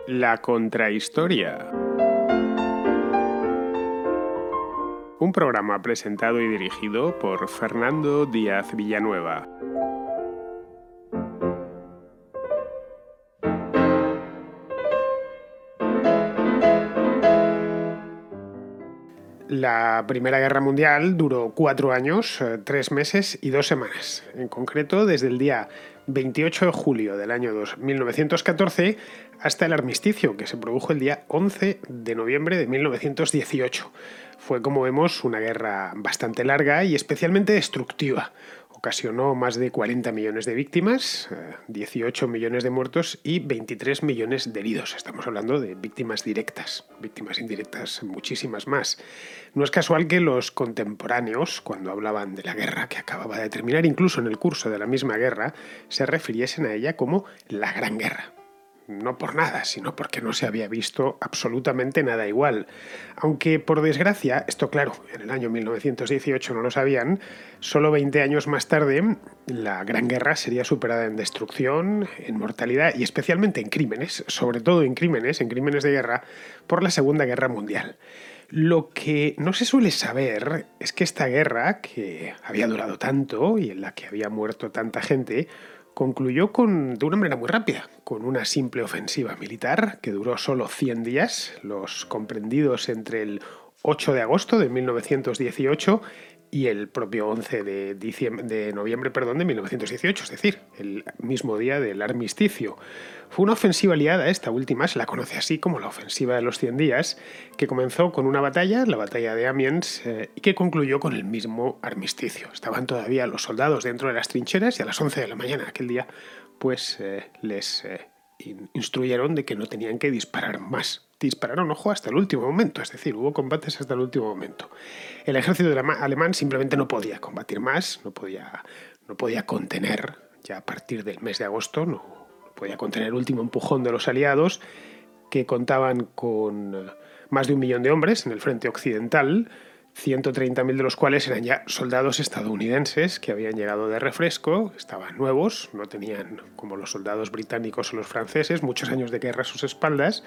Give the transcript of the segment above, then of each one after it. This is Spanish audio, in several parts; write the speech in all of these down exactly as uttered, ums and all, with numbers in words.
La Contrahistoria. Un programa presentado y dirigido por Fernando Díaz Villanueva. La Primera Guerra Mundial duró cuatro años, tres meses y dos semanas. En concreto, desde el día veintiocho de julio del año mil novecientos catorce hasta el armisticio, que se produjo el día once de noviembre de mil novecientos dieciocho. Fue, como vemos, una guerra bastante larga y especialmente destructiva. Ocasionó más de cuarenta millones de víctimas, dieciocho millones de muertos y veintitrés millones de heridos. Estamos hablando de víctimas directas, víctimas indirectas muchísimas más. No es casual que los contemporáneos, cuando hablaban de la guerra que acababa de terminar, incluso en el curso de la misma guerra, se refiriesen a ella como la Gran Guerra. No por nada, sino porque no se había visto absolutamente nada igual. Aunque, por desgracia, esto claro, en el año mil novecientos dieciocho no lo sabían, solo veinte años más tarde, la Gran Guerra sería superada en destrucción, en mortalidad y especialmente en crímenes, sobre todo en crímenes, en crímenes de guerra, por la Segunda Guerra Mundial. Lo que no se suele saber es que esta guerra, que había durado tanto y en la que había muerto tanta gente, concluyó con, de una manera muy rápida, con una simple ofensiva militar que duró solo cien días, los comprendidos entre el ocho de agosto de mil novecientos dieciocho y el propio once de, diciembre, de noviembre perdón, de mil novecientos dieciocho, es decir, el mismo día del armisticio. Fue una ofensiva aliada, esta última se la conoce así como la ofensiva de los cien días, que comenzó con una batalla, la batalla de Amiens, eh, y que concluyó con el mismo armisticio. Estaban todavía los soldados dentro de las trincheras y a las once de la mañana aquel día pues eh, les eh, instruyeron de que no tenían que disparar más. Dispararon, ojo, hasta el último momento, es decir, hubo combates hasta el último momento. El ejército alemán simplemente no podía combatir más, no podía, no podía contener, ya a partir del mes de agosto, no, no podía contener el último empujón de los aliados, que contaban con más de un millón de hombres en el frente occidental, ciento treinta mil de los cuales eran ya soldados estadounidenses que habían llegado de refresco, estaban nuevos, no tenían, como los soldados británicos o los franceses, muchos años de guerra a sus espaldas.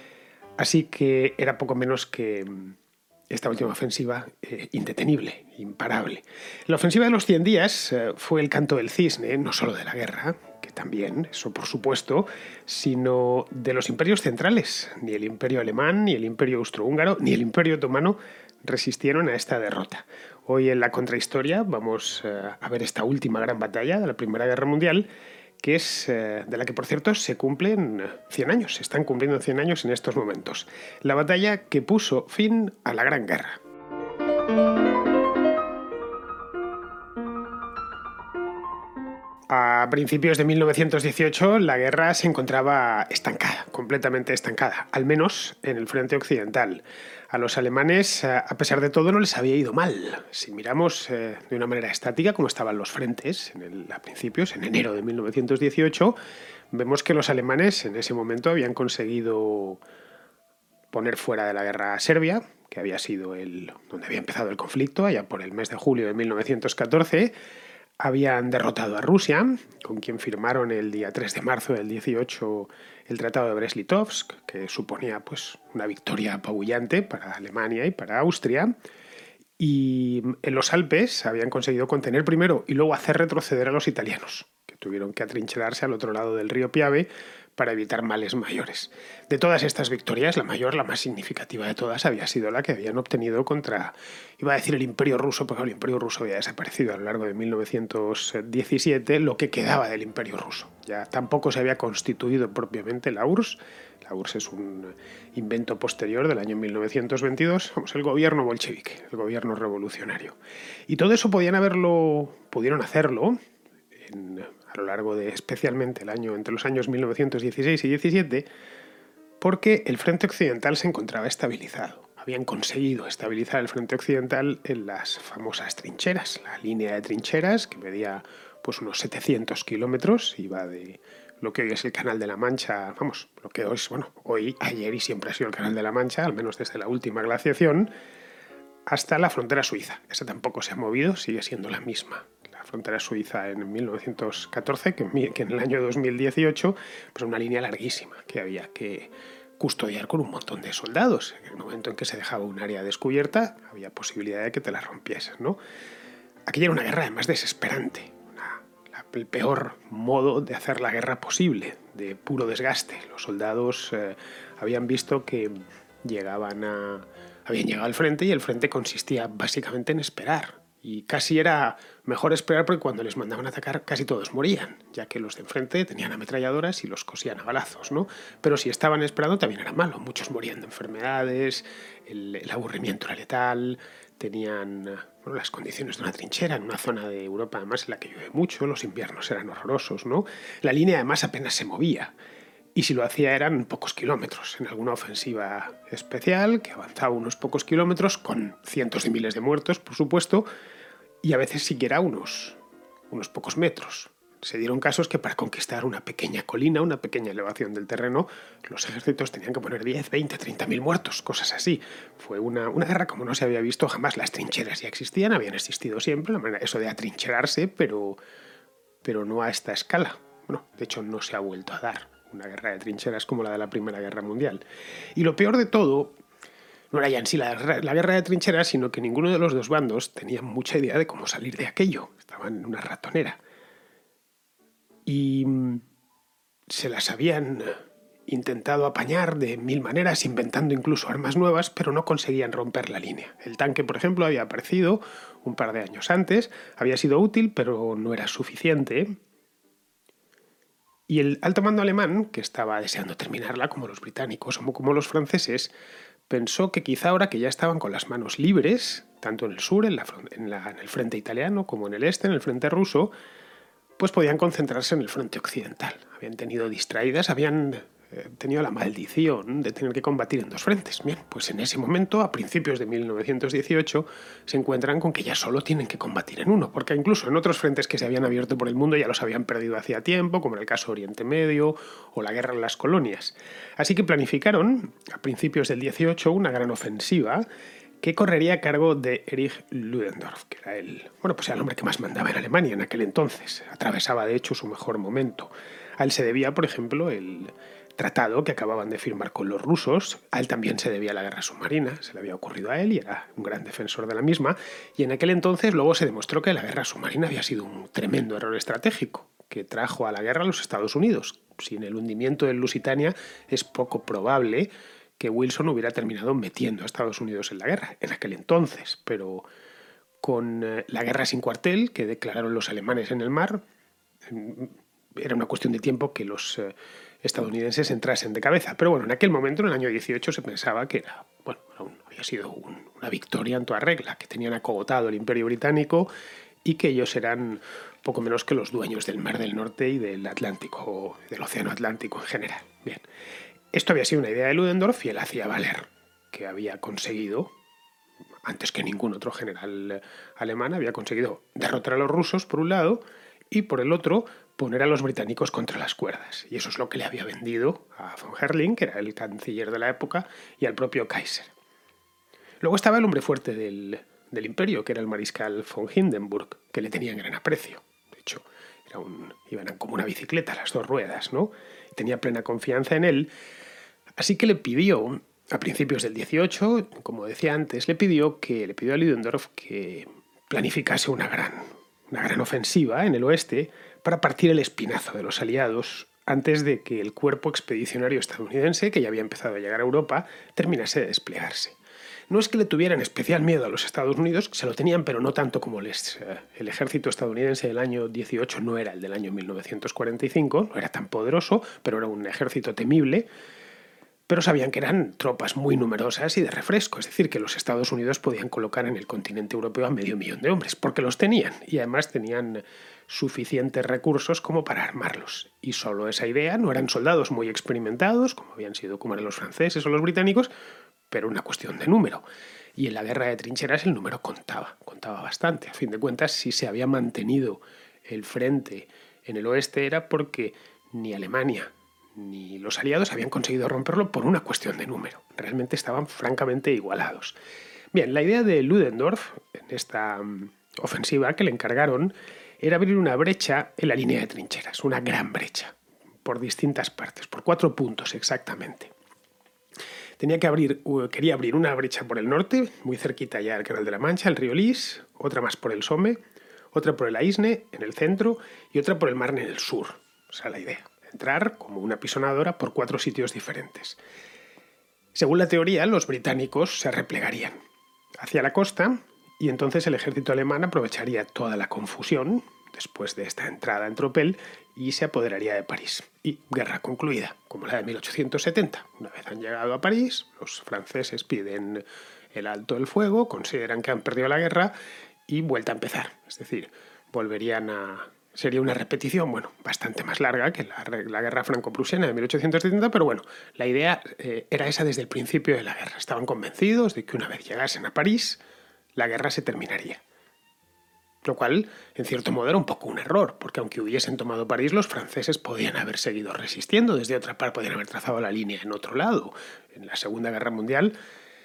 Así que era poco menos que esta última ofensiva eh, indetenible, imparable. La ofensiva de los cien días eh, fue el canto del cisne, no solo de la guerra, que también, eso por supuesto, sino de los imperios centrales. Ni el imperio alemán, ni el imperio austrohúngaro, ni el imperio otomano resistieron a esta derrota. Hoy en la Contrahistoria vamos eh, a ver esta última gran batalla de la Primera Guerra Mundial, que es eh, de la que, por cierto, se cumplen cien años, se están cumpliendo cien años en estos momentos. La batalla que puso fin a la Gran Guerra. A principios de mil novecientos dieciocho la guerra se encontraba estancada, completamente estancada, al menos en el frente occidental. A los alemanes, a pesar de todo, no les había ido mal. Si miramos eh, de una manera estática cómo estaban los frentes en el, a principios, en enero de mil novecientos dieciocho, vemos que los alemanes en ese momento habían conseguido poner fuera de la guerra a Serbia, que había sido el, donde había empezado el conflicto, allá por el mes de julio de mil novecientos catorce, habían derrotado a Rusia, con quien firmaron el día tres de marzo del dieciocho el Tratado de Brest-Litovsk, que suponía pues, una victoria apabullante para Alemania y para Austria. Y en los Alpes habían conseguido contener primero y luego hacer retroceder a los italianos, que tuvieron que atrincherarse al otro lado del río Piave para evitar males mayores. De todas estas victorias, la mayor, la más significativa de todas, había sido la que habían obtenido contra, iba a decir el Imperio Ruso, porque el Imperio Ruso había desaparecido a lo largo de mil novecientos diecisiete, lo que quedaba del Imperio Ruso. Ya tampoco se había constituido propiamente la U R S S. La U R S S es un invento posterior del año mil novecientos veintidós, vamos, el gobierno bolchevique, el gobierno revolucionario. Y todo eso podían haberlo, pudieron hacerlo en, a lo largo de especialmente el año entre los años mil novecientos dieciséis y diecisiete, porque el frente occidental se encontraba estabilizado. Habían conseguido estabilizar el frente occidental en las famosas trincheras, la línea de trincheras que medía pues unos setecientos kilómetros, iba de lo que hoy es el Canal de la Mancha, vamos, lo que hoy es, bueno, hoy, ayer y siempre ha sido el Canal de la Mancha, al menos desde la última glaciación, hasta la frontera suiza. Esa tampoco se ha movido, sigue siendo la misma. La la frontera suiza en mil novecientos catorce, que en, que en el año dos mil dieciocho, pues una línea larguísima que había que custodiar con un montón de soldados. En el momento en que se dejaba un área descubierta, había posibilidad de que te la rompiesen, ¿no? Aquella era una guerra además desesperante, una, la, el peor modo de hacer la guerra posible, de puro desgaste. Los soldados eh, habían visto que llegaban a, habían llegado al frente y el frente consistía básicamente en esperar. Y casi era mejor esperar porque cuando les mandaban a atacar casi todos morían, ya que los de enfrente tenían ametralladoras y los cosían a balazos, ¿no? Pero si estaban esperando también era malo, muchos morían de enfermedades, el, el aburrimiento era letal, tenían bueno, las condiciones de una trinchera en una zona de Europa además en la que llueve mucho, los inviernos eran horrorosos, ¿no? La línea además apenas se movía. Y si lo hacía eran pocos kilómetros, en alguna ofensiva especial que avanzaba unos pocos kilómetros con cientos de miles de muertos, por supuesto, y a veces siquiera unos, unos pocos metros. Se dieron casos que para conquistar una pequeña colina, una pequeña elevación del terreno, los ejércitos tenían que poner diez, veinte, treinta mil muertos, cosas así. Fue una, una guerra como no se había visto jamás. Las trincheras ya existían, habían existido siempre, la manera, eso de atrincherarse, pero, pero no a esta escala. Bueno, de hecho no se ha vuelto a dar una guerra de trincheras como la de la Primera Guerra Mundial. Y lo peor de todo no era ya en sí la, la guerra de trincheras, sino que ninguno de los dos bandos tenía mucha idea de cómo salir de aquello. Estaban en una ratonera. Y se las habían intentado apañar de mil maneras, inventando incluso armas nuevas, pero no conseguían romper la línea. El tanque, por ejemplo, había aparecido un par de años antes, había sido útil, pero no era suficiente. Y el alto mando alemán, que estaba deseando terminarla, como los británicos o como los franceses, pensó que quizá ahora que ya estaban con las manos libres, tanto en el sur, en, la, en, la, en el frente italiano, como en el este, en el frente ruso, pues podían concentrarse en el frente occidental. Habían tenido distraídas, habían eh, tenido la maldición de tener que combatir en dos frentes. Bien, pues en ese momento, a principios de mil novecientos dieciocho, se encuentran con que ya solo tienen que combatir en uno, porque incluso en otros frentes que se habían abierto por el mundo ya los habían perdido hacía tiempo, como en el caso de Oriente Medio o la guerra en las colonias. Así que planificaron, a principios del dieciocho, una gran ofensiva que correría a cargo de Erich Ludendorff, que era el, bueno, pues era el hombre que más mandaba en Alemania en aquel entonces. Atravesaba, de hecho, su mejor momento. A él se debía, por ejemplo, el tratado que acababan de firmar con los rusos. A él también se debía la guerra submarina, se le había ocurrido a él y era un gran defensor de la misma. Y en aquel entonces luego se demostró que la guerra submarina había sido un tremendo error estratégico, que trajo a la guerra a los Estados Unidos. Sin el hundimiento del Lusitania es poco probable que Wilson hubiera terminado metiendo a Estados Unidos en la guerra, en aquel entonces, pero con eh, la guerra sin cuartel que declararon los alemanes en el mar, era una cuestión de tiempo que los eh, estadounidenses entrasen de cabeza. Pero bueno, en aquel momento, en el año dieciocho, se pensaba que era, bueno, había sido un, una victoria en toda regla, que tenían acogotado el Imperio Británico y que ellos eran poco menos que los dueños del Mar del Norte y del Atlántico, del Océano Atlántico en general. Bien. Esto había sido una idea de Ludendorff y él hacía valer que había conseguido, antes que ningún otro general alemán, había conseguido derrotar a los rusos por un lado y por el otro poner a los británicos contra las cuerdas. Y eso es lo que le había vendido a von Herrling, que era el canciller de la época, y al propio Kaiser. Luego estaba el hombre fuerte del, del imperio, que era el mariscal von Hindenburg, que le tenía en gran aprecio. De hecho, era un, iban como una bicicleta, las dos ruedas, ¿no? Tenía plena confianza en él. Así que le pidió, a principios del dieciocho, como decía antes, le pidió, que, le pidió a Ludendorff que planificase una gran, una gran ofensiva en el oeste para partir el espinazo de los aliados antes de que el cuerpo expedicionario estadounidense, que ya había empezado a llegar a Europa, terminase de desplegarse. No es que le tuvieran especial miedo a los Estados Unidos, se lo tenían, pero no tanto como les, eh, el ejército estadounidense del año dieciocho no era el del año mil novecientos cuarenta y cinco, no era tan poderoso, pero era un ejército temible. Pero sabían que eran tropas muy numerosas y de refresco, es decir, que los Estados Unidos podían colocar en el continente europeo a medio millón de hombres, porque los tenían, y además tenían suficientes recursos como para armarlos. Y solo esa idea, no eran soldados muy experimentados, como habían sido como eran los franceses o los británicos, pero una cuestión de número. Y en la guerra de trincheras el número contaba, contaba bastante. A fin de cuentas, si se había mantenido el frente en el oeste era porque ni Alemania ni los aliados habían conseguido romperlo por una cuestión de número. Realmente estaban francamente igualados. Bien, la idea de Ludendorff en esta um, ofensiva que le encargaron era abrir una brecha en la línea de trincheras, una gran brecha, por distintas partes, por cuatro puntos exactamente. Tenía que abrir, quería abrir una brecha por el norte, muy cerquita ya del Canal de la Mancha, el río Lys, otra más por el Somme, otra por el Aisne, en el centro, y otra por el Marne en el sur. O sea, la idea, entrar como una pisonadora por cuatro sitios diferentes. Según la teoría, los británicos se replegarían hacia la costa y entonces el ejército alemán aprovecharía toda la confusión después de esta entrada en tropel y se apoderaría de París. Y guerra concluida, como la de mil ochocientos setenta. Una vez han llegado a París, los franceses piden el alto del fuego, consideran que han perdido la guerra y vuelta a empezar. Es decir, volverían a... Sería una repetición, bueno, bastante más larga que la, la guerra franco-prusiana de mil ochocientos setenta, pero bueno, la idea eh, era esa desde el principio de la guerra. Estaban convencidos de que una vez llegasen a París, la guerra se terminaría. Lo cual, en cierto modo, era un poco un error, porque aunque hubiesen tomado París, los franceses podían haber seguido resistiendo. Desde otra parte, podían haber trazado la línea en otro lado. En la Segunda Guerra Mundial,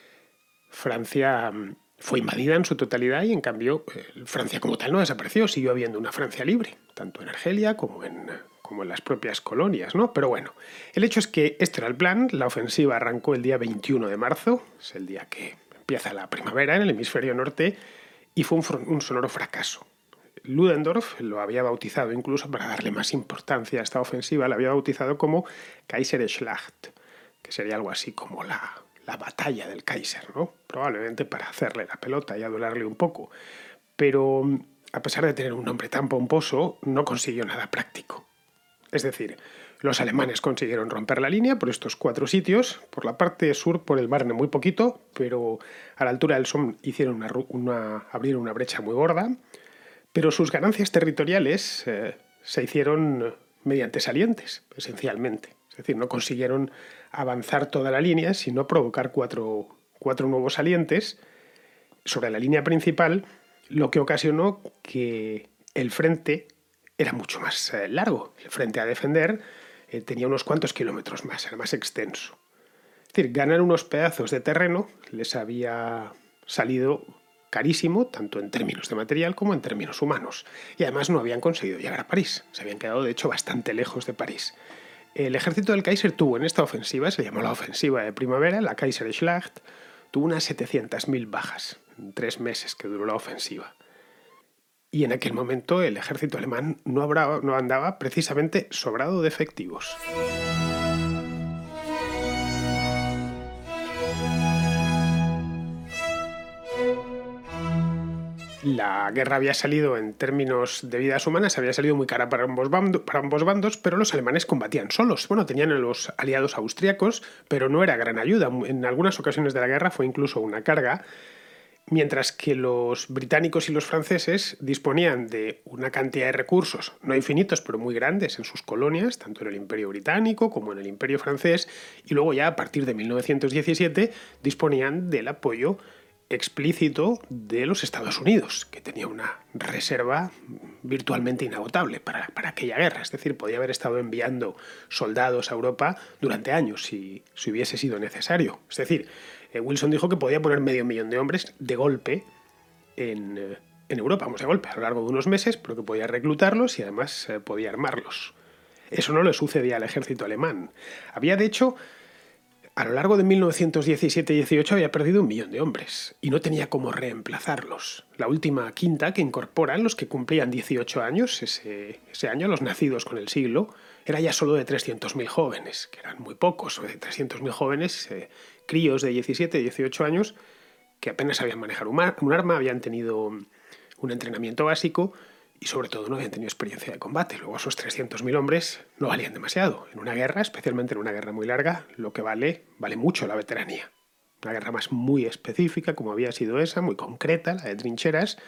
Francia fue invadida en su totalidad y, en cambio, eh, Francia como tal no desapareció. Siguió habiendo una Francia libre, tanto en Argelia como en, como en las propias colonias, ¿no? Pero bueno, el hecho es que este era el plan. La ofensiva arrancó el día veintiuno de marzo, es el día que empieza la primavera en el hemisferio norte, y fue un, un sonoro fracaso. Ludendorff lo había bautizado, incluso para darle más importancia a esta ofensiva, la había bautizado como Kaiserschlacht, que sería algo así como la... la batalla del Kaiser, ¿no? Probablemente para hacerle la pelota y adularle un poco. Pero, a pesar de tener un nombre tan pomposo, no consiguió nada práctico. Es decir, los alemanes consiguieron romper la línea por estos cuatro sitios, por la parte sur, por el Marne muy poquito, pero a la altura del Somme hicieron una, una, abrieron una brecha muy gorda, pero sus ganancias territoriales eh, se hicieron mediante salientes, esencialmente. Es decir, no consiguieron avanzar toda la línea, sino provocar cuatro, cuatro nuevos salientes sobre la línea principal, lo que ocasionó que el frente era mucho más eh, largo. El frente a defender eh, tenía unos cuantos kilómetros más, era más extenso. Es decir, ganar unos pedazos de terreno les había salido carísimo, tanto en términos de material como en términos humanos. Y además no habían conseguido llegar a París. Se habían quedado, de hecho, bastante lejos de París. El ejército del Kaiser tuvo en esta ofensiva, se llamó la ofensiva de primavera, la Kaiserschlacht, tuvo unas setecientas mil bajas en tres meses que duró la ofensiva. Y en aquel momento el ejército alemán no, habrá, no andaba precisamente sobrado de efectivos. La guerra había salido, en términos de vidas humanas, había salido muy cara para ambos, bando, para ambos bandos, pero los alemanes combatían solos. Bueno, tenían a los aliados austriacos, pero no era gran ayuda. En algunas ocasiones de la guerra fue incluso una carga, mientras que los británicos y los franceses disponían de una cantidad de recursos, no infinitos, pero muy grandes en sus colonias, tanto en el Imperio Británico como en el Imperio Francés, y luego ya a partir de mil novecientos diecisiete disponían del apoyo explícito de los Estados Unidos, que tenía una reserva virtualmente inagotable para, para aquella guerra. Es decir, podía haber estado enviando soldados a Europa durante años si, si hubiese sido necesario. Es decir, eh, Wilson dijo que podía poner medio millón de hombres de golpe en, eh, en Europa, vamos, de golpe, a lo largo de unos meses, pero que podía reclutarlos y además eh, podía armarlos. Eso no le sucedía al ejército alemán. Había, de hecho, a lo largo de mil novecientos diecisiete dieciocho había perdido un millón de hombres y no tenía cómo reemplazarlos. La última quinta que incorporan los que cumplían dieciocho años, ese, ese año, los nacidos con el siglo, era ya solo de trescientos mil jóvenes, que eran muy pocos, de trescientos mil jóvenes, eh, críos de diecisiete, dieciocho años, que apenas sabían manejar un, un arma, habían tenido un entrenamiento básico y sobre todo no habían tenido experiencia de combate. Luego esos trescientos mil hombres no valían demasiado. En una guerra, especialmente en una guerra muy larga, lo que vale, vale mucho la veteranía. Una guerra más muy específica, como había sido esa, muy concreta, la de trincheras.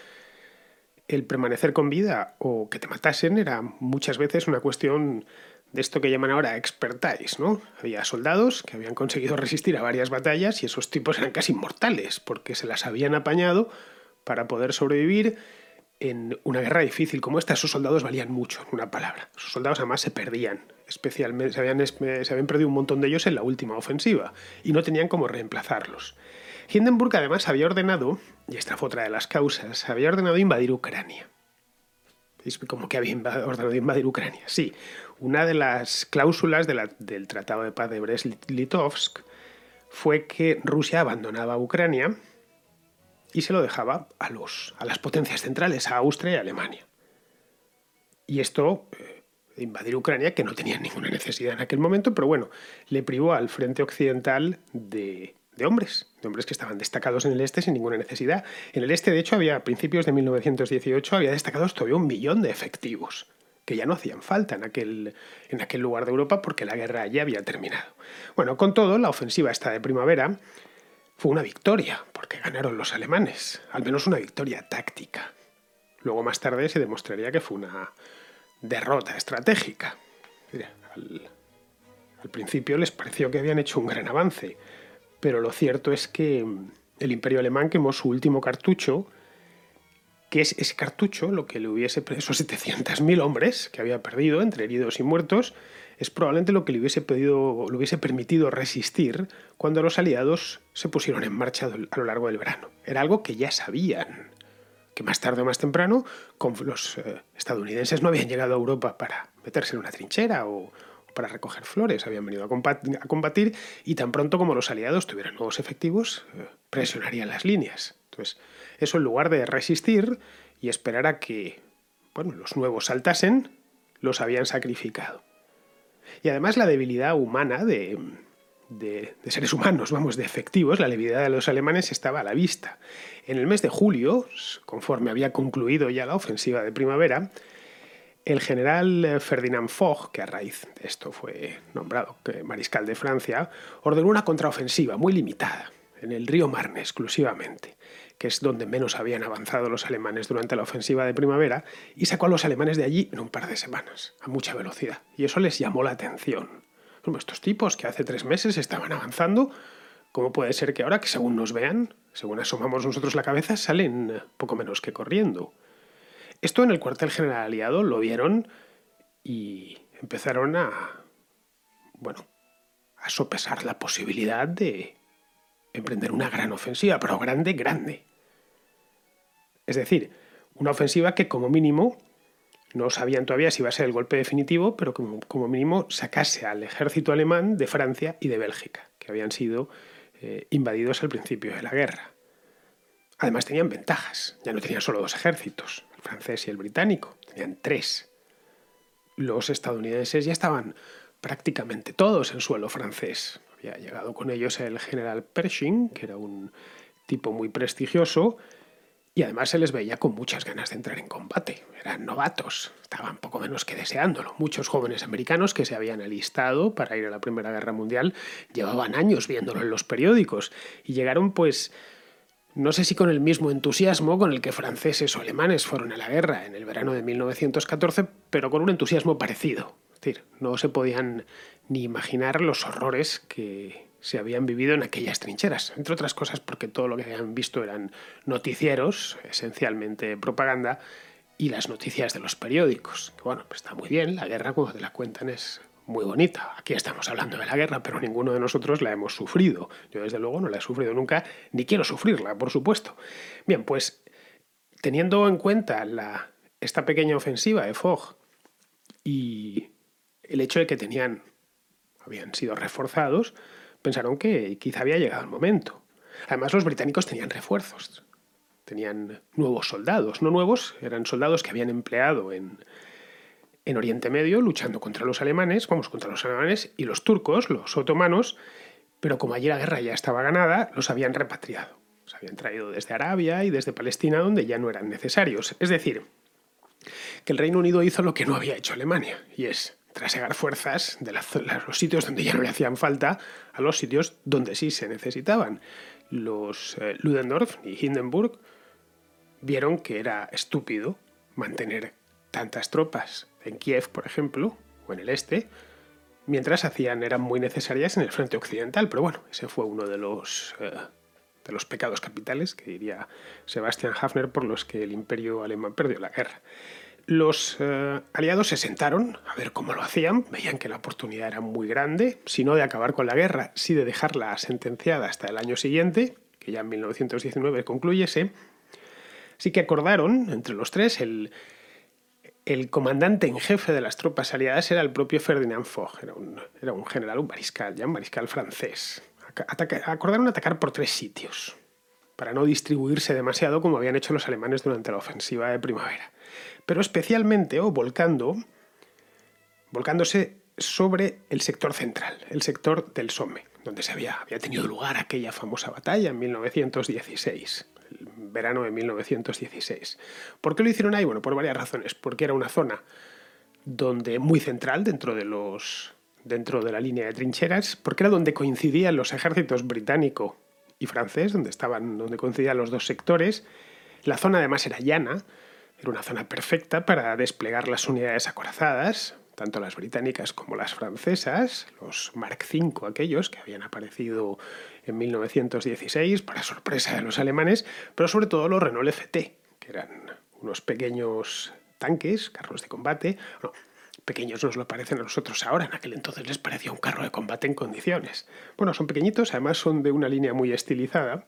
El permanecer con vida o que te matasen era muchas veces una cuestión de esto que llaman ahora expertise, ¿no? Había soldados que habían conseguido resistir a varias batallas y esos tipos eran casi inmortales porque se las habían apañado para poder sobrevivir. En una guerra difícil como esta, esos soldados valían mucho, en una palabra. Esos soldados además se perdían, especialmente se habían, se habían perdido un montón de ellos en la última ofensiva y no tenían cómo reemplazarlos. Hindenburg además había ordenado, y esta fue otra de las causas, había ordenado invadir Ucrania. Es como que había ordenado invadir Ucrania. Sí, una de las cláusulas de la, del Tratado de Paz de Brest-Litovsk fue que Rusia abandonaba Ucrania y se lo dejaba a, los, a las potencias centrales, a Austria y a Alemania. Y esto, eh, invadir Ucrania, que no tenía ninguna necesidad en aquel momento, pero bueno, le privó al frente occidental de, de hombres, de hombres que estaban destacados en el este sin ninguna necesidad. En el este, de hecho, había a principios de mil novecientos dieciocho, había destacados todavía un millón de efectivos, que ya no hacían falta en aquel, en aquel lugar de Europa porque la guerra ya había terminado. Bueno, con todo, la ofensiva esta de primavera fue una victoria, porque ganaron los alemanes, al menos una victoria táctica. Luego, más tarde, se demostraría que fue una derrota estratégica. Mira, al, al principio les pareció que habían hecho un gran avance, pero lo cierto es que el Imperio Alemán quemó su último cartucho, que es ese cartucho, lo que le hubiese, esos setecientos mil hombres que había perdido entre heridos y muertos, es probablemente lo que le hubiese, pedido, le hubiese permitido resistir cuando los aliados se pusieron en marcha a lo largo del verano. Era algo que ya sabían, que más tarde o más temprano los eh, estadounidenses no habían llegado a Europa para meterse en una trinchera o, o para recoger flores, habían venido a combatir, a combatir y tan pronto como los aliados tuvieran nuevos efectivos, eh, presionarían las líneas. Entonces, eso en lugar de resistir y esperar a que bueno, los nuevos saltasen, los habían sacrificado. Y además la debilidad humana de, de, de seres humanos, vamos, de efectivos, la debilidad de los alemanes estaba a la vista. En el mes de julio, conforme había concluido ya la ofensiva de primavera, el general Ferdinand Foch, que a raíz de esto fue nombrado mariscal de Francia, ordenó una contraofensiva muy limitada, en el río Marne exclusivamente, que es donde menos habían avanzado los alemanes durante la ofensiva de primavera, y sacó a los alemanes de allí en un par de semanas, a mucha velocidad. Y eso les llamó la atención. Como estos tipos que hace tres meses estaban avanzando, ¿cómo puede ser que ahora que según nos vean, según asomamos nosotros la cabeza, salen poco menos que corriendo? Esto en el cuartel general aliado lo vieron y empezaron a, bueno, a sopesar la posibilidad de emprender una gran ofensiva, pero grande, grande. Es decir, una ofensiva que como mínimo, no sabían todavía si iba a ser el golpe definitivo, pero como, como mínimo sacase al ejército alemán de Francia y de Bélgica, que habían sido eh, invadidos al principio de la guerra. Además tenían ventajas, ya no tenían solo dos ejércitos, el francés y el británico, tenían tres. Los estadounidenses ya estaban prácticamente todos en suelo francés. Había llegado con ellos el general Pershing, que era un tipo muy prestigioso, y además se les veía con muchas ganas de entrar en combate. Eran novatos, estaban poco menos que deseándolo. Muchos jóvenes americanos que se habían alistado para ir a la Primera Guerra Mundial llevaban años viéndolo en los periódicos y llegaron, pues, no sé si con el mismo entusiasmo con el que franceses o alemanes fueron a la guerra en el verano de mil novecientos catorce, pero con un entusiasmo parecido. Es decir, no se podían ni imaginar los horrores que se habían vivido en aquellas trincheras, entre otras cosas porque todo lo que habían visto eran noticieros, esencialmente propaganda, y las noticias de los periódicos. Que bueno, pues está muy bien, la guerra cuando te la cuentan es muy bonita. Aquí estamos hablando de la guerra, pero ninguno de nosotros la hemos sufrido. Yo desde luego no la he sufrido nunca, ni quiero sufrirla, por supuesto. Bien, pues teniendo en cuenta la, esta pequeña ofensiva de Foch y el hecho de que tenían, habían sido reforzados, pensaron que quizá había llegado el momento. Además, los británicos tenían refuerzos, tenían nuevos soldados, no nuevos, eran soldados que habían empleado en, en Oriente Medio luchando contra los alemanes, vamos, contra los alemanes y los turcos, los otomanos, pero como allí la guerra ya estaba ganada, los habían repatriado. Los habían traído desde Arabia y desde Palestina, donde ya no eran necesarios. Es decir, que el Reino Unido hizo lo que no había hecho Alemania, y es trasegar fuerzas de la, los sitios donde ya no le hacían falta a los sitios donde sí se necesitaban. Los eh, Ludendorff y Hindenburg vieron que era estúpido mantener tantas tropas en Kiev, por ejemplo, o en el este, mientras hacían, eran muy necesarias en el frente occidental. Pero bueno, ese fue uno de los, eh, de los pecados capitales, que diría Sebastian Haffner, por los que el imperio alemán perdió la guerra. Los eh, aliados se sentaron a ver cómo lo hacían, veían que la oportunidad era muy grande, si no de acabar con la guerra, sí de dejarla sentenciada hasta el año siguiente, que ya en mil novecientos diecinueve concluyese. Así que acordaron entre los tres el, el comandante en jefe de las tropas aliadas era el propio Ferdinand Foch, era un, era un general, un mariscal, ya un mariscal francés. Ataca, acordaron atacar por tres sitios, para no distribuirse demasiado como habían hecho los alemanes durante la ofensiva de primavera, pero especialmente o volcando, volcándose sobre el sector central, el sector del Somme, donde se había, había tenido lugar aquella famosa batalla en mil novecientos dieciséis. El verano de mil novecientos dieciséis. ¿Por qué lo hicieron ahí? Bueno, por varias razones. Porque era una zona donde muy central dentro de, los, dentro de la línea de trincheras, porque era donde coincidían los ejércitos británico y francés, donde, estaban, donde coincidían los dos sectores. La zona además era llana, era una zona perfecta para desplegar las unidades acorazadas, tanto las británicas como las francesas, los Mark cinco aquellos que habían aparecido en mil novecientos dieciséis, para sorpresa de los alemanes, pero sobre todo los Renault F T, que eran unos pequeños tanques, carros de combate. No, pequeños nos lo parecen a nosotros ahora, en aquel entonces les parecía un carro de combate en condiciones. Bueno, son pequeñitos, además son de una línea muy estilizada,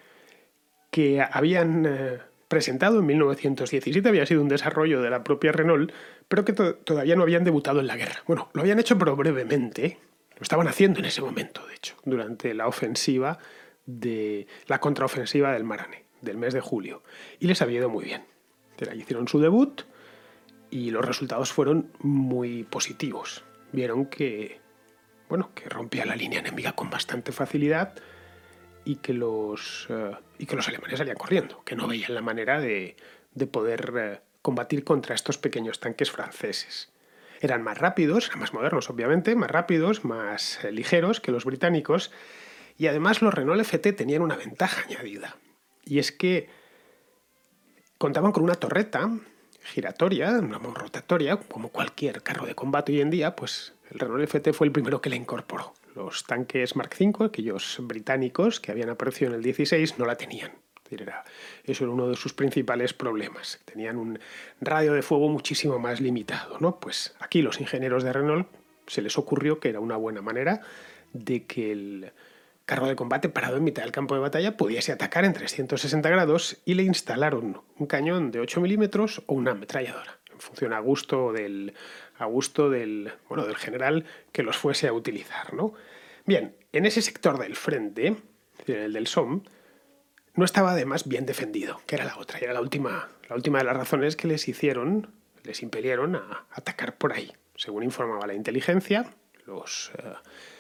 que habían eh, presentado en mil novecientos diecisiete, había sido un desarrollo de la propia Renault, pero que to- todavía no habían debutado en la guerra. Bueno, lo habían hecho pero brevemente, lo estaban haciendo en ese momento, de hecho, durante la ofensiva de la contraofensiva del Marne, del mes de julio, y les había ido muy bien. Hicieron su debut y los resultados fueron muy positivos. Vieron que, bueno, que rompía la línea enemiga con bastante facilidad y que los, uh, y que los alemanes salían corriendo, que no veían la manera de, de poder uh, combatir contra estos pequeños tanques franceses. Eran más rápidos, eran más modernos obviamente, más rápidos, más eh, ligeros que los británicos, y además los Renault F T tenían una ventaja añadida, y es que contaban con una torreta giratoria, una rotatoria, como cualquier carro de combate hoy en día. Pues el Renault F T fue el primero que la incorporó. Los tanques Mark cinco, aquellos británicos que habían aparecido en el dieciséis, no la tenían. Era, eso era uno de sus principales problemas. Tenían un radio de fuego muchísimo más limitado, ¿no? Pues aquí los ingenieros de Renault se les ocurrió que era una buena manera de que el carro de combate parado en mitad del campo de batalla pudiese atacar en trescientos sesenta grados, y le instalaron un cañón de ocho milímetros o una ametralladora, en función a gusto del, a gusto del, bueno, del general que los fuese a utilizar, ¿no? Bien, en ese sector del frente, el del Somme, no estaba además bien defendido, que era la otra, y era la última, la última de las razones que les hicieron, les impelieron a atacar por ahí. Según informaba la inteligencia, los, eh,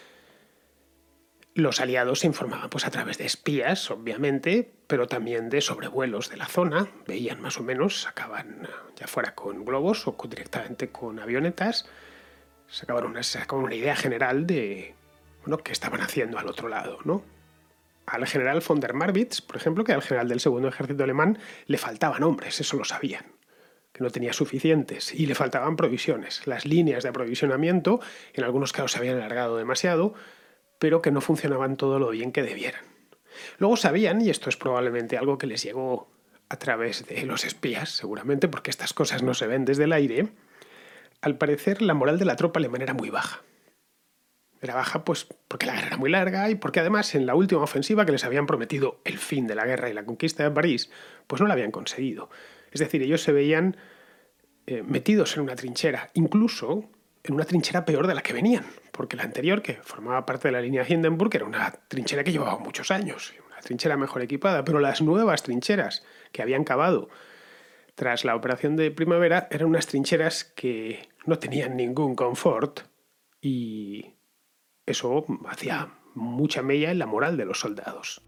los aliados se informaban pues, a través de espías, obviamente, pero también de sobrevuelos de la zona. Veían más o menos, sacaban, ya fuera con globos o con, directamente con avionetas, sacaban una, sacaban una idea general de, bueno, qué estaban haciendo al otro lado, ¿no? Al general von der Marwitz, por ejemplo, que era el general del segundo ejército alemán, le faltaban hombres, eso lo sabían, que no tenía suficientes, y le faltaban provisiones. Las líneas de aprovisionamiento en algunos casos se habían alargado demasiado, pero que no funcionaban todo lo bien que debieran. Luego sabían, y esto es probablemente algo que les llegó a través de los espías, seguramente, porque estas cosas no se ven desde el aire, al parecer la moral de la tropa alemana era muy baja. Era baja pues porque la guerra era muy larga y porque además en la última ofensiva, que les habían prometido el fin de la guerra y la conquista de París, pues no la habían conseguido. Es decir, ellos se veían eh, metidos en una trinchera, incluso en una trinchera peor de la que venían, porque la anterior, que formaba parte de la línea Hindenburg, era una trinchera que llevaba muchos años, una trinchera mejor equipada, pero las nuevas trincheras que habían cavado tras la operación de primavera eran unas trincheras que no tenían ningún confort, y eso hacía mucha mella en la moral de los soldados.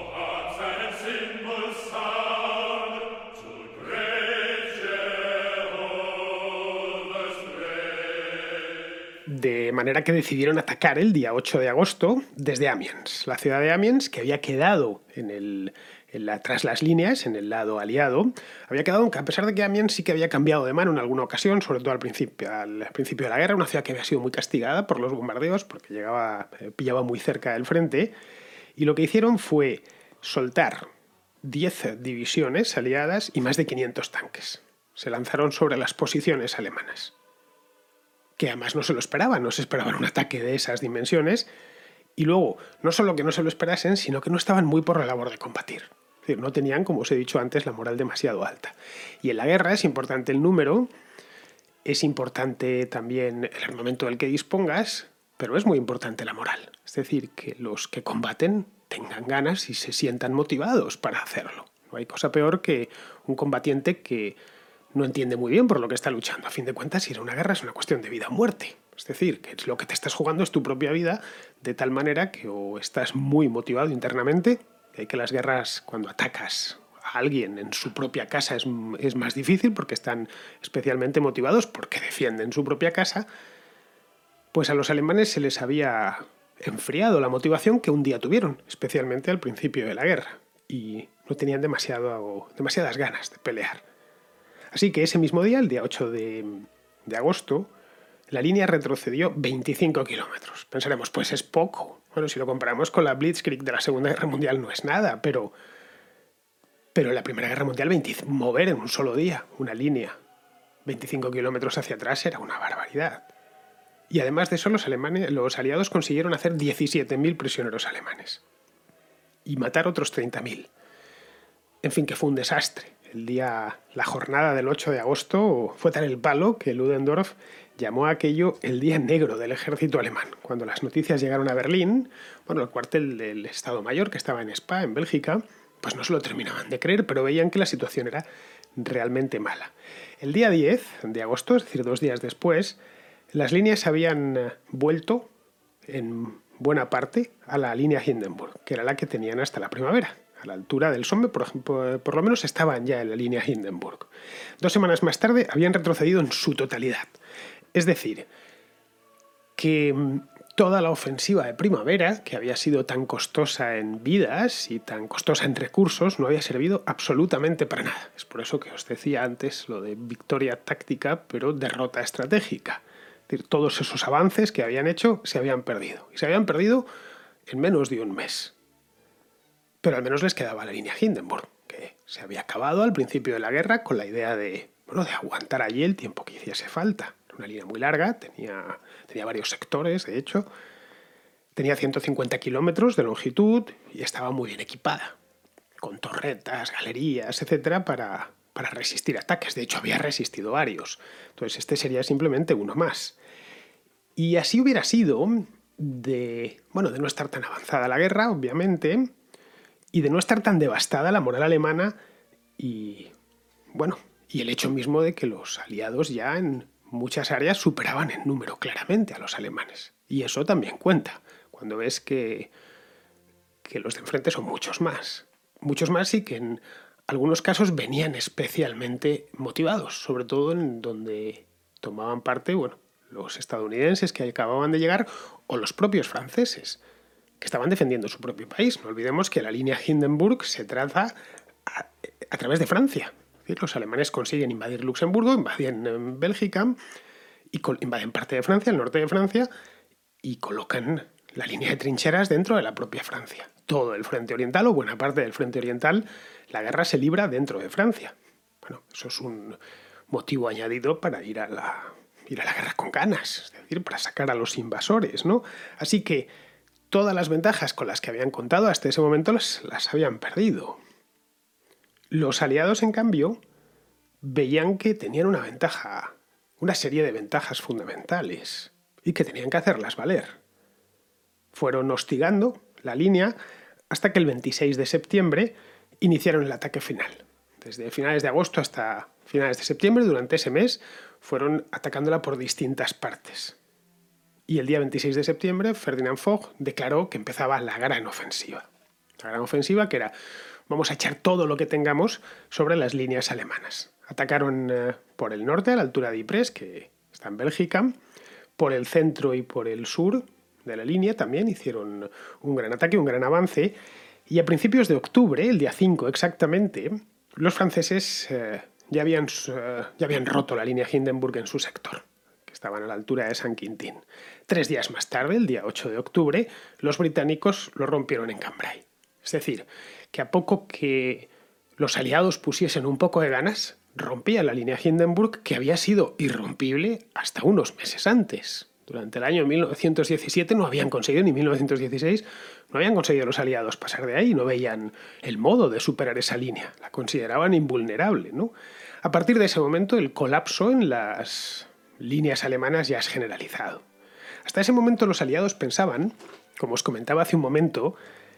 De manera que decidieron atacar el día ocho de agosto desde Amiens. La ciudad de Amiens, que había quedado en el, en la, tras las líneas, en el lado aliado, había quedado, a pesar de que Amiens sí que había cambiado de mano en alguna ocasión, sobre todo al principio, al principio de la guerra, una ciudad que había sido muy castigada por los bombardeos, porque llegaba, eh, pillaba muy cerca del frente, y lo que hicieron fue soltar diez divisiones aliadas y más de quinientos tanques. Se lanzaron sobre las posiciones alemanas, que además no se lo esperaban, no se esperaban un ataque de esas dimensiones, y luego, no solo que no se lo esperasen, sino que no estaban muy por la labor de combatir. Es decir, no tenían, como os he dicho antes, la moral demasiado alta. Y en la guerra es importante el número, Es importante también el armamento del que dispongas, pero es muy importante la moral. Es decir, que los que combaten tengan ganas y se sientan motivados para hacerlo. No hay cosa peor que un combatiente que no entiende muy bien por lo que está luchando. A fin de cuentas, ir a una guerra es una cuestión de vida o muerte. Es decir, que lo que te estás jugando es tu propia vida, de tal manera que o estás muy motivado internamente, de que las guerras, cuando atacas a alguien en su propia casa, es, es más difícil porque están especialmente motivados porque defienden su propia casa, pues a los alemanes se les había enfriado la motivación que un día tuvieron, especialmente al principio de la guerra, y no tenían demasiado, demasiadas ganas de pelear. Así que ese mismo día, el día ocho de, de agosto, la línea retrocedió veinticinco kilómetros. Pensaremos, pues es poco. Bueno, si lo comparamos con la Blitzkrieg de la Segunda Guerra Mundial no es nada, pero, pero en la Primera Guerra Mundial veinte, mover en un solo día una línea veinticinco kilómetros hacia atrás era una barbaridad. Y además de eso, los, alemanes, los aliados consiguieron hacer diecisiete mil prisioneros alemanes y matar otros treinta mil. En fin, que fue un desastre. El día, la jornada del ocho de agosto fue tal el palo que Ludendorff llamó a aquello el día negro del ejército alemán. Cuando las noticias llegaron a Berlín, bueno, el cuartel del Estado Mayor, que estaba en Spa, en Bélgica, pues no se lo terminaban de creer, pero veían que la situación era realmente mala. El día diez de agosto, es decir, dos días después, las líneas habían vuelto en buena parte a la línea Hindenburg, que era la que tenían hasta la primavera. A la altura del Somme, por ejemplo, por lo menos estaban ya en la línea Hindenburg. Dos semanas más tarde habían retrocedido en su totalidad. Es decir, que toda la ofensiva de primavera, que había sido tan costosa en vidas y tan costosa en recursos, no había servido absolutamente para nada. Es por eso que os decía antes lo de victoria táctica, pero derrota estratégica. Es decir, todos esos avances que habían hecho se habían perdido. Y se habían perdido en menos de un mes. Pero al menos les quedaba la línea Hindenburg, que se había acabado al principio de la guerra con la idea de, bueno, de aguantar allí el tiempo que hiciese falta. Era una línea muy larga, tenía, tenía varios sectores, de hecho. Tenía ciento cincuenta kilómetros de longitud y estaba muy bien equipada, con torretas, galerías, etcétera, para, para resistir ataques. De hecho, había resistido varios. Entonces, este sería simplemente uno más. Y así hubiera sido de, bueno, de no estar tan avanzada la guerra, obviamente, y de no estar tan devastada la moral alemana y, bueno, y el hecho mismo de que los aliados ya en muchas áreas superaban en número claramente a los alemanes. Y eso también cuenta, cuando ves que, que los de enfrente son muchos más. Muchos más y que en algunos casos venían especialmente motivados, sobre todo en donde tomaban parte, bueno, los estadounidenses que acababan de llegar o los propios franceses, que estaban defendiendo su propio país. No olvidemos que la línea Hindenburg se traza a, a través de Francia. Es decir, los alemanes consiguen invadir Luxemburgo, invaden Bélgica, y invaden parte de Francia, el norte de Francia, y colocan la línea de trincheras dentro de la propia Francia. Todo el frente oriental, o buena parte del frente oriental, la guerra se libra dentro de Francia. Bueno, eso es un motivo añadido para ir a la, ir a la guerra con ganas, es decir, para sacar a los invasores, ¿no? Así que todas las ventajas con las que habían contado hasta ese momento las, las habían perdido. Los aliados, en cambio, veían que tenían una ventaja, una serie de ventajas fundamentales y que tenían que hacerlas valer. Fueron hostigando la línea hasta que el veintiséis de septiembre iniciaron el ataque final. Desde finales de agosto hasta finales de septiembre, durante ese mes, fueron atacándola por distintas partes. Y el día veintiséis de septiembre, Ferdinand Foch declaró que empezaba la gran ofensiva. La gran ofensiva que era, vamos a echar todo lo que tengamos sobre las líneas alemanas. Atacaron eh, por el norte, a la altura de Ypres, que está en Bélgica, por el centro y por el sur de la línea también hicieron un gran ataque, un gran avance. Y a principios de octubre, el día cinco exactamente, los franceses eh, ya, habían, eh, ya habían roto la línea Hindenburg en su sector. Estaban a la altura de Saint-Quentin. Tres días más tarde, el día ocho de octubre, los británicos lo rompieron en Cambrai. Es decir, que a poco que los aliados pusiesen un poco de ganas, rompían la línea Hindenburg, que había sido irrompible hasta unos meses antes. Durante el año mil novecientos diecisiete no habían conseguido, ni mil novecientos dieciséis, no habían conseguido los aliados pasar de ahí, no veían el modo de superar esa línea, la consideraban invulnerable, ¿no? A partir de ese momento, el colapso en las líneas alemanas ya es generalizado. Hasta ese momento los aliados pensaban, como os comentaba hace un momento,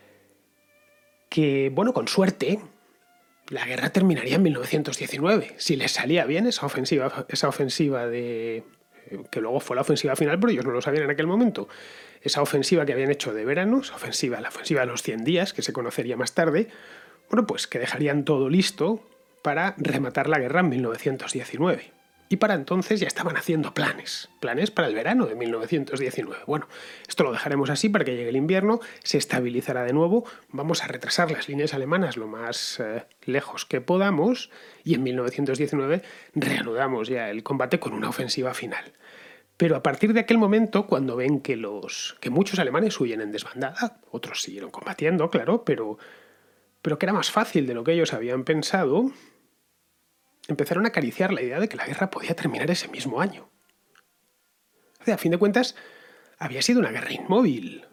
que, bueno, con suerte, la guerra terminaría en mil novecientos diecinueve. Si les salía bien esa ofensiva, esa ofensiva de... que luego fue la ofensiva final, pero ellos no lo sabían en aquel momento. Esa ofensiva que habían hecho de verano, esa ofensiva, la ofensiva de los cien días, que se conocería más tarde, bueno, pues que dejarían todo listo para rematar la guerra en mil novecientos diecinueve. Y para entonces ya estaban haciendo planes, planes para el verano de mil novecientos diecinueve. Bueno, esto lo dejaremos así para que llegue el invierno, se estabilizará de nuevo, vamos a retrasar las líneas alemanas lo más eh, lejos que podamos y en mil novecientos diecinueve reanudamos ya el combate con una ofensiva final. Pero a partir de aquel momento, cuando ven que, los, que muchos alemanes huyen en desbandada, otros siguieron combatiendo, claro, pero, pero que era más fácil de lo que ellos habían pensado, empezaron a acariciar la idea de que la guerra podía terminar ese mismo año. O sea, a fin de cuentas, había sido una guerra inmóvil.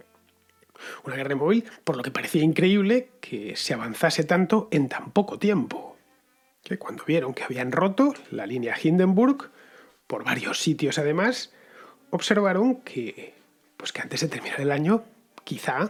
Una guerra inmóvil por lo que parecía increíble que se avanzase tanto en tan poco tiempo. Que cuando vieron que habían roto la línea Hindenburg, por varios sitios además, observaron que, pues que antes de terminar el año, quizá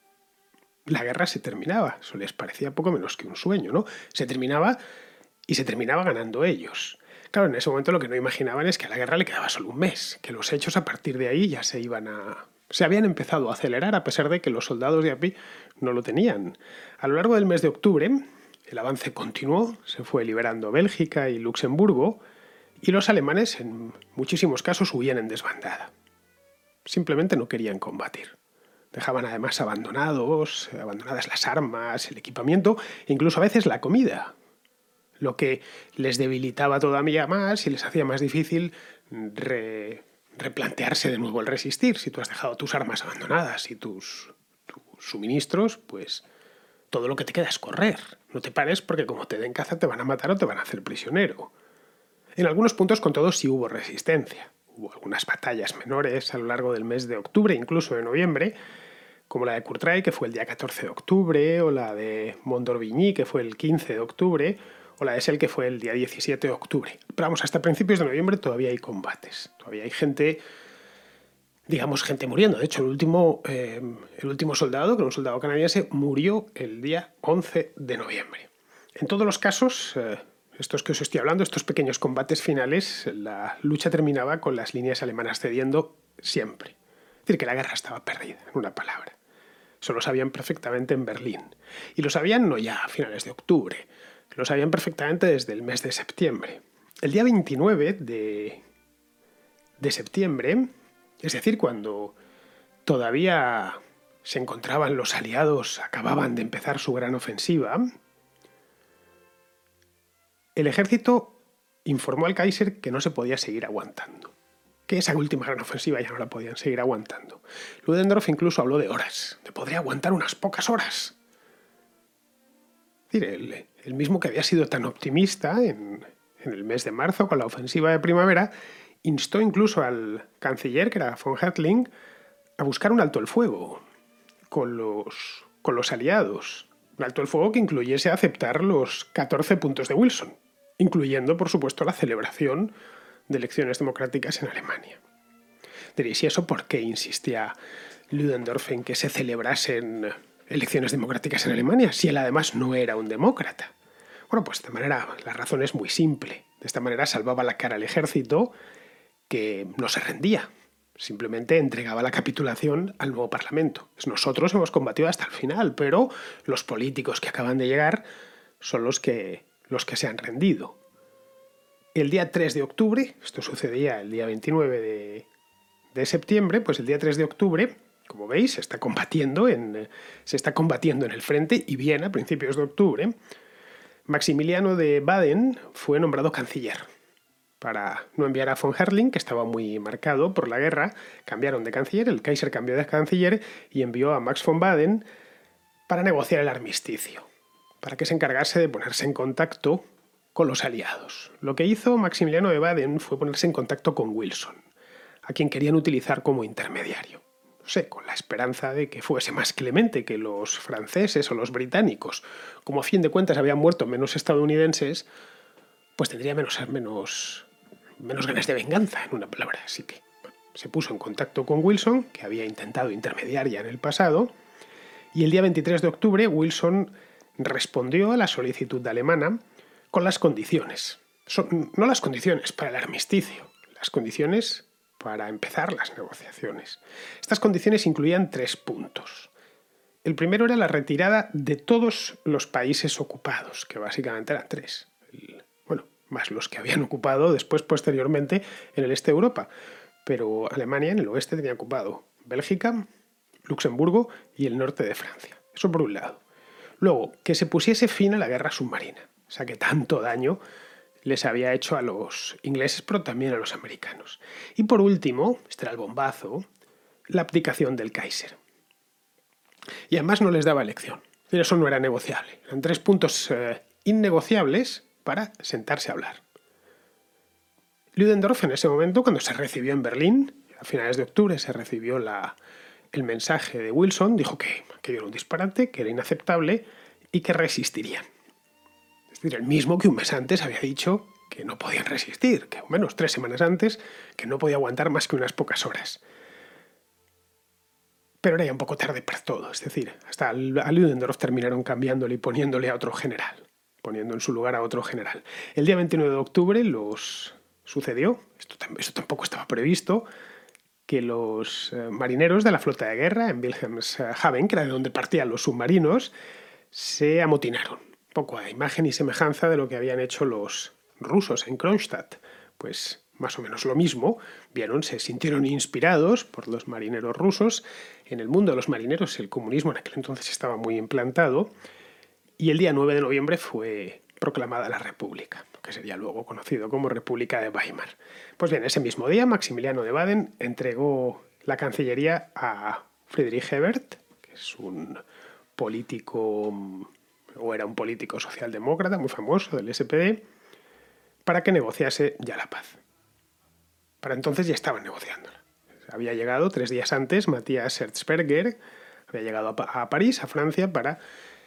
la guerra se terminaba. Eso les parecía poco menos que un sueño, ¿no? Se terminaba y se terminaba ganando ellos. Claro, en ese momento lo que no imaginaban es que a la guerra le quedaba solo un mes, que los hechos a partir de ahí ya se iban a... se habían empezado a acelerar a pesar de que los soldados de a pie no lo tenían. A lo largo del mes de octubre, el avance continuó, se fue liberando Bélgica y Luxemburgo, y los alemanes en muchísimos casos huían en desbandada. Simplemente no querían combatir. Dejaban además abandonados, abandonadas las armas, el equipamiento, e incluso a veces la comida, lo que les debilitaba todavía más y les hacía más difícil re, replantearse de nuevo el resistir. Si tú has dejado tus armas abandonadas y tus, tus suministros, pues todo lo que te queda es correr. No te pares porque como te den caza te van a matar o te van a hacer prisionero. En algunos puntos con todo sí hubo resistencia. Hubo algunas batallas menores a lo largo del mes de octubre, incluso de noviembre, como la de Courtrai, que fue el día catorce de octubre, o la de Mont-d'Orbigny, que fue el quince de octubre, o la de Sel, que fue el día diecisiete de octubre. Pero vamos, hasta principios de noviembre todavía hay combates. Todavía hay gente, digamos, gente muriendo. De hecho, el último, eh, el último soldado, que era un soldado canadiense, murió el día once de noviembre. En todos los casos, eh, estos que os estoy hablando, estos pequeños combates finales, la lucha terminaba con las líneas alemanas cediendo siempre. Es decir, que la guerra estaba perdida, en una palabra. Eso lo sabían perfectamente en Berlín. Y lo sabían no ya a finales de octubre, lo sabían perfectamente desde el mes de septiembre. El día veintinueve de, de septiembre, es decir, cuando todavía se encontraban los aliados, acababan de empezar su gran ofensiva, el ejército informó al Kaiser que no se podía seguir aguantando, que esa última gran ofensiva ya no la podían seguir aguantando. Ludendorff incluso habló de horas, de podría aguantar unas pocas horas. Es decir, el, el mismo que había sido tan optimista en, en el mes de marzo con la ofensiva de primavera, instó incluso al canciller, que era von Hertling, a buscar un alto el fuego con los, con los aliados. Un alto el fuego que incluyese aceptar los catorce puntos de Wilson, incluyendo, por supuesto, la celebración de elecciones democráticas en Alemania. Diréis, ¿y eso por qué insistía Ludendorff en que se celebrasen elecciones democráticas en Alemania, si él además no era un demócrata? Bueno, pues de manera, la razón es muy simple. De esta manera salvaba la cara al ejército, que no se rendía. Simplemente entregaba la capitulación al nuevo Parlamento. Nosotros hemos combatido hasta el final, pero los políticos que acaban de llegar son los que, los que se han rendido. El día tres de octubre, esto sucedía el día veintinueve de, de septiembre, pues el día tres de octubre, como veis, se está combatiendo en, se está combatiendo en el frente, y bien a principios de octubre, Maximiliano de Baden fue nombrado canciller. Para no enviar a von Hertling, que estaba muy marcado por la guerra, cambiaron de canciller, el Kaiser cambió de canciller y envió a Max von Baden para negociar el armisticio, para que se encargase de ponerse en contacto con los aliados. Lo que hizo Maximiliano de Baden fue ponerse en contacto con Wilson, a quien querían utilizar como intermediario. No sé, con la esperanza de que fuese más clemente que los franceses o los británicos. Como a fin de cuentas habían muerto menos estadounidenses, pues tendría menos, menos, menos ganas de venganza, en una palabra. Así que bueno, se puso en contacto con Wilson, que había intentado intermediar ya en el pasado, y el día veintitrés de octubre Wilson respondió a la solicitud alemana con las condiciones. Son, no las condiciones para el armisticio, las condiciones para empezar las negociaciones. Estas condiciones incluían tres puntos. El primero era la retirada de todos los países ocupados, que básicamente eran tres. El, bueno, más los que habían ocupado después, posteriormente, en el este de Europa. Pero Alemania en el oeste tenía ocupado Bélgica, Luxemburgo y el norte de Francia. Eso por un lado. Luego, que se pusiese fin a la guerra submarina. O sea, que tanto daño les había hecho a los ingleses, pero también a los americanos. Y por último, este era el bombazo, la abdicación del Kaiser. Y además no les daba elección. Pero eso no era negociable. Eran tres puntos eh, innegociables para sentarse a hablar. Ludendorff en ese momento, cuando se recibió en Berlín, a finales de octubre se recibió la, el mensaje de Wilson, dijo que aquello era un disparate, que era inaceptable y que resistirían. Es decir, el mismo que un mes antes había dicho que no podían resistir, que al menos tres semanas antes, que no podía aguantar más que unas pocas horas. Pero era ya un poco tarde para todo, es decir, hasta a Ludendorff terminaron cambiándole y poniéndole a otro general, poniendo en su lugar a otro general. El día veintinueve de octubre los sucedió, esto, esto tampoco estaba previsto, que los eh, marineros de la flota de guerra en Wilhelmshaven, que era de donde partían los submarinos, se amotinaron. Poco a imagen y semejanza de lo que habían hecho los rusos en Kronstadt. Pues más o menos lo mismo, vieron, se sintieron inspirados por los marineros rusos. En el mundo de los marineros el comunismo en aquel entonces estaba muy implantado y el día nueve de noviembre fue proclamada la República, que sería luego conocido como República de Weimar. Pues bien, ese mismo día Maximiliano de Baden entregó la Cancillería a Friedrich Ebert, que es un político, o era un político socialdemócrata muy famoso del S P D, para que negociase ya la paz. Para entonces ya estaban negociándola. Había llegado tres días antes Matthias Erzberger, había llegado a, a París, a Francia, para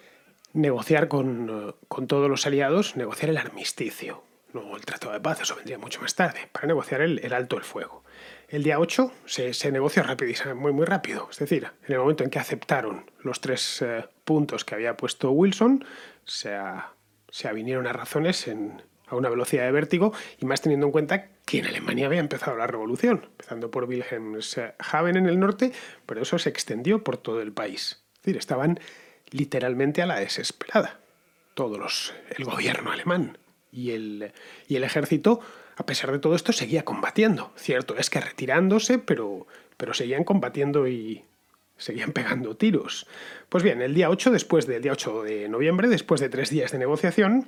negociar con, con todos los aliados, negociar el armisticio. No el tratado de paz, eso vendría mucho más tarde, para negociar el, el alto el fuego. El día ocho se, se negoció rapidísimo, muy, muy rápido. Es decir, en el momento en que aceptaron los tres eh, puntos que había puesto Wilson, se, a, se avinieron a razones en, a una velocidad de vértigo, y más teniendo en cuenta que en Alemania había empezado la revolución, empezando por Wilhelmshaven en el norte, pero eso se extendió por todo el país. Es decir, estaban literalmente a la desesperada. Todos los, el gobierno alemán y el, y el ejército, a pesar de todo esto, seguía combatiendo. Cierto es que retirándose, pero, pero seguían combatiendo y seguían pegando tiros. Pues bien, el día ocho, después del día ocho de noviembre, después de tres días de negociación,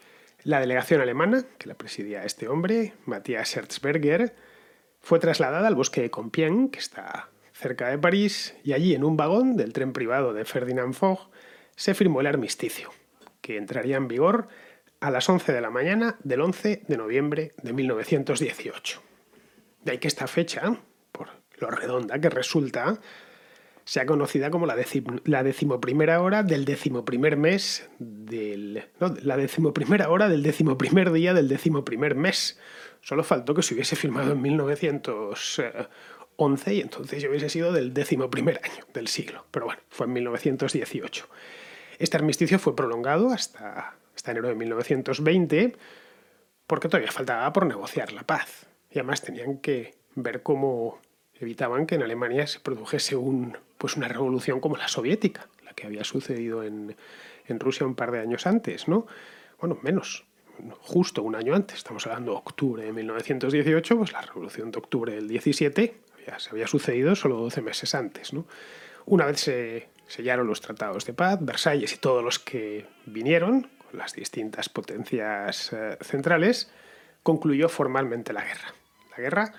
la delegación alemana, que la presidía este hombre, Matthias Erzberger, fue trasladada al bosque de Compiègne, que está cerca de París, y allí en un vagón del tren privado de Ferdinand Foch se firmó el armisticio, que entraría en vigor a las once de la mañana del once de noviembre de mil novecientos dieciocho. De ahí que esta fecha, por lo redonda que resulta, sea conocida como la, decim, la decimoprimera hora del decimoprimer mes del... No, la decimoprimera hora del decimoprimer día del decimoprimer mes. Solo faltó que se hubiese firmado en mil novecientos once y entonces ya hubiese sido del decimoprimer año del siglo. Pero bueno, fue en mil novecientos dieciocho. Este armisticio fue prolongado hasta, hasta enero de mil novecientos veinte porque todavía faltaba por negociar la paz. Y además tenían que ver cómo evitaban que en Alemania se produjese un, pues una revolución como la soviética, la que había sucedido en, en Rusia un par de años antes, ¿no? Bueno, menos, justo un año antes, estamos hablando de octubre de mil novecientos dieciocho, pues la revolución de octubre del diecisiete ya se había sucedido solo doce meses antes, ¿no? Una vez se sellaron los tratados de paz, Versalles y todos los que vinieron, con las distintas potencias eh, centrales, concluyó formalmente la guerra. La guerra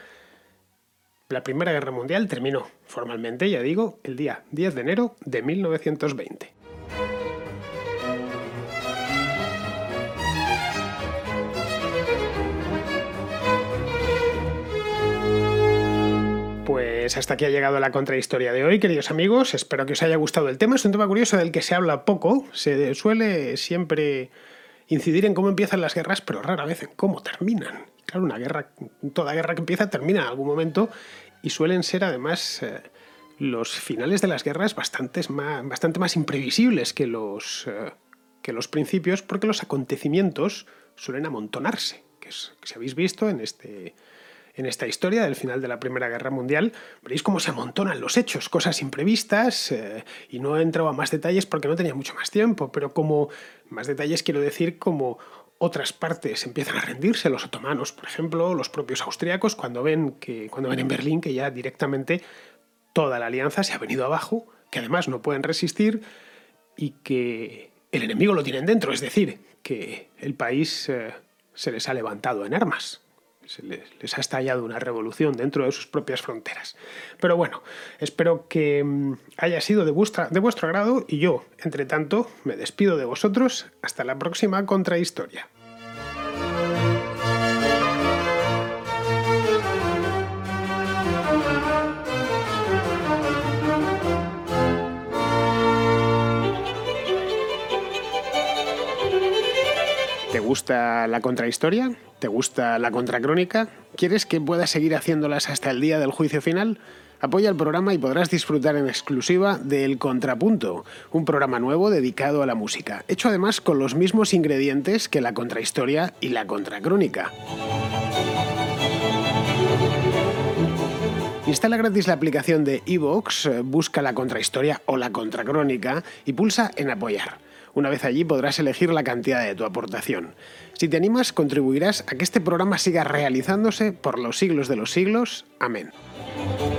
La Primera Guerra Mundial terminó formalmente, ya digo, el día diez de enero de mil novecientos veinte. Pues hasta aquí ha llegado la contrahistoria de hoy, queridos amigos. Espero que os haya gustado el tema. Es un tema curioso del que se habla poco. Se suele siempre incidir en cómo empiezan las guerras, pero rara vez en cómo terminan. Claro, una guerra, toda guerra que empieza termina en algún momento y suelen ser además eh, los finales de las guerras bastante más, bastante más imprevisibles que los, eh, que los principios, porque los acontecimientos suelen amontonarse, que, es, que si habéis visto en este... En esta historia del final de la Primera Guerra Mundial, veréis cómo se amontonan los hechos, cosas imprevistas, eh, y no he entrado a más detalles porque no tenía mucho más tiempo, pero como más detalles quiero decir como otras partes empiezan a rendirse, los otomanos, por ejemplo, los propios austriacos, cuando ven, que, cuando ven en Berlín que ya directamente toda la alianza se ha venido abajo, que además no pueden resistir y que el enemigo lo tienen dentro, es decir, que el país eh, se les ha levantado en armas. Se les, les ha estallado una revolución dentro de sus propias fronteras. Pero bueno, espero que haya sido de, vuestra, de vuestro agrado y yo, entre tanto, me despido de vosotros hasta la próxima Contrahistoria. ¿Te gusta la contrahistoria? ¿Te gusta la contracrónica? ¿Quieres que pueda seguir haciéndolas hasta el día del juicio final? Apoya el programa y podrás disfrutar en exclusiva de El Contrapunto, un programa nuevo dedicado a la música, hecho además con los mismos ingredientes que la contrahistoria y la contracrónica. Instala gratis la aplicación de iVoox, busca la contrahistoria o la contracrónica y pulsa en apoyar. Una vez allí podrás elegir la cantidad de tu aportación. Si te animas, contribuirás a que este programa siga realizándose por los siglos de los siglos. Amén.